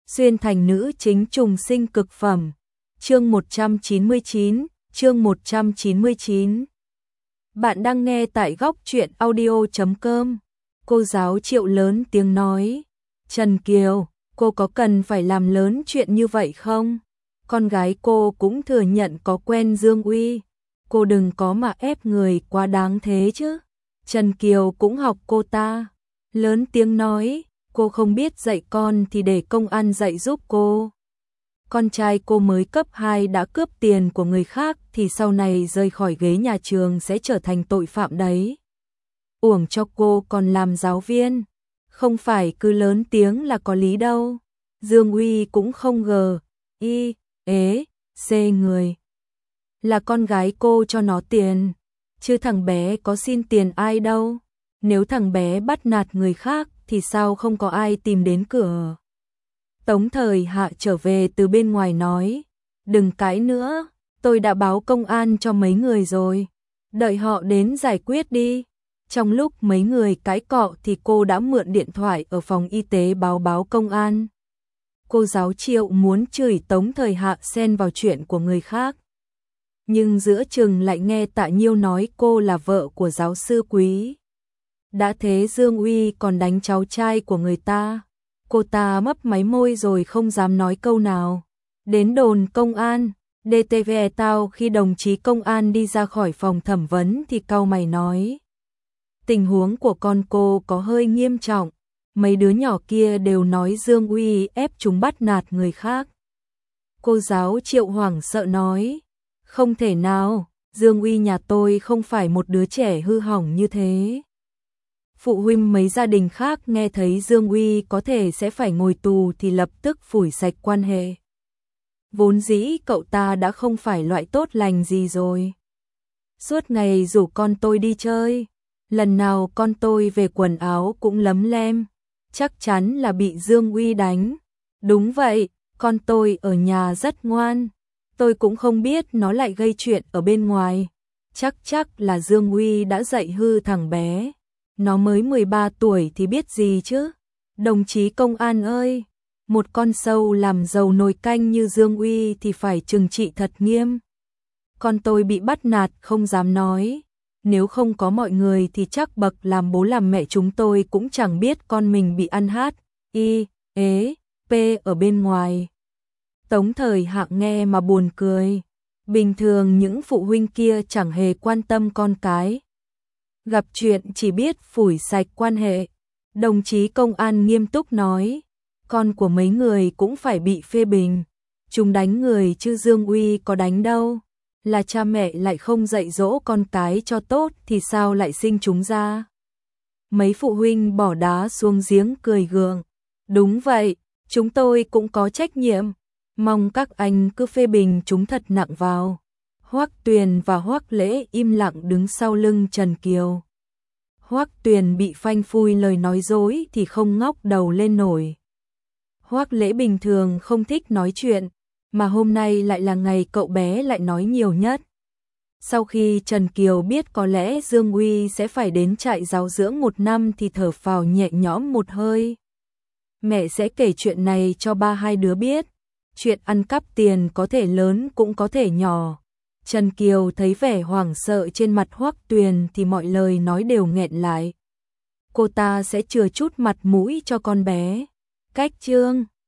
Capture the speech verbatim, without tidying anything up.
xuyên thành nữ chính trùng sinh cực phẩm. Chương một trăm chín mươi chín, chương một trăm chín mươi chín. Bạn đang nghe tại góc truyện audio chấm com. Cô giáo Triệu lớn tiếng nói, Trần Kiều, cô có cần phải làm lớn chuyện như vậy không? Con gái cô cũng thừa nhận có quen Dương Uy, cô đừng có mà ép người quá đáng thế chứ. Trần Kiều cũng học cô ta, lớn tiếng nói, cô không biết dạy con thì để công an dạy giúp cô. Con trai cô mới cấp hai đã cướp tiền của người khác thì sau này rời khỏi ghế nhà trường sẽ trở thành tội phạm đấy. Uổng cho cô còn làm giáo viên, không phải cứ lớn tiếng là có lý đâu. Dương Uy cũng không gờ, y, ế, xê người. Là con gái cô cho nó tiền, chứ thằng bé có xin tiền ai đâu. Nếu thằng bé bắt nạt người khác thì sao không có ai tìm đến cửa. Tống Thời Hạ trở về từ bên ngoài nói, đừng cãi nữa, tôi đã báo công an cho mấy người rồi, đợi họ đến giải quyết đi. Trong lúc mấy người cãi cọ thì cô đã mượn điện thoại ở phòng y tế báo báo công an. Cô giáo Triệu muốn chửi Tống Thời Hạ xen vào chuyện của người khác. Nhưng giữa chừng lại nghe Tạ Nhiêu nói cô là vợ của giáo sư Quý. Đã thế Dương Uy còn đánh cháu trai của người ta. Cô ta mấp máy môi rồi không dám nói câu nào. Đến đồn công an, đê tê vê tao khi đồng chí công an đi ra khỏi phòng thẩm vấn thì cau mày nói. Tình huống của con cô có hơi nghiêm trọng. Mấy đứa nhỏ kia đều nói Dương Uy ép chúng bắt nạt người khác. Cô giáo Triệu hoảng sợ nói. Không thể nào, Dương Uy nhà tôi không phải một đứa trẻ hư hỏng như thế. Phụ huynh mấy gia đình khác nghe thấy Dương Uy có thể sẽ phải ngồi tù thì lập tức phủi sạch quan hệ. Vốn dĩ cậu ta đã không phải loại tốt lành gì rồi. Suốt ngày rủ con tôi đi chơi, lần nào con tôi về quần áo cũng lấm lem, chắc chắn là bị Dương Uy đánh. Đúng vậy, con tôi ở nhà rất ngoan, tôi cũng không biết nó lại gây chuyện ở bên ngoài. Chắc chắc là Dương Uy đã dạy hư thằng bé. Nó mới mười ba tuổi thì biết gì chứ. Đồng chí công an ơi, một con sâu làm dầu nồi canh như Dương Uy thì phải trừng trị thật nghiêm. Con tôi bị bắt nạt không dám nói. Nếu không có mọi người thì chắc bậc làm bố làm mẹ chúng tôi cũng chẳng biết con mình bị ăn hát, y, ế, p ở bên ngoài. Tống Thời Hạ nghe mà buồn cười. Bình thường những phụ huynh kia chẳng hề quan tâm con cái. Gặp chuyện chỉ biết phủi sạch quan hệ. Đồng chí công an nghiêm túc nói, con của mấy người cũng phải bị phê bình. Chúng đánh người chứ Dương Uy có đánh đâu. Là cha mẹ lại không dạy dỗ con cái cho tốt thì sao lại sinh chúng ra. Mấy phụ huynh bỏ đá xuống giếng cười gượng. Đúng vậy, chúng tôi cũng có trách nhiệm. Mong các anh cứ phê bình chúng thật nặng vào. Hoắc Tuyền và Hoắc Lễ im lặng đứng sau lưng Trần Kiều. Hoắc Tuyền bị phanh phui lời nói dối thì không ngóc đầu lên nổi. Hoắc Lễ bình thường không thích nói chuyện, mà hôm nay lại là ngày cậu bé lại nói nhiều nhất. Sau khi Trần Kiều biết có lẽ Dương Uy sẽ phải đến trại giáo dưỡng một năm thì thở phào nhẹ nhõm một hơi. Mẹ sẽ kể chuyện này cho ba hai đứa biết. Chuyện ăn cắp tiền có thể lớn cũng có thể nhỏ. Trần Kiều thấy vẻ hoảng sợ trên mặt Hoắc Tuyền thì mọi lời nói đều nghẹn lại. Cô ta sẽ chừa chút mặt mũi cho con bé. Cách chương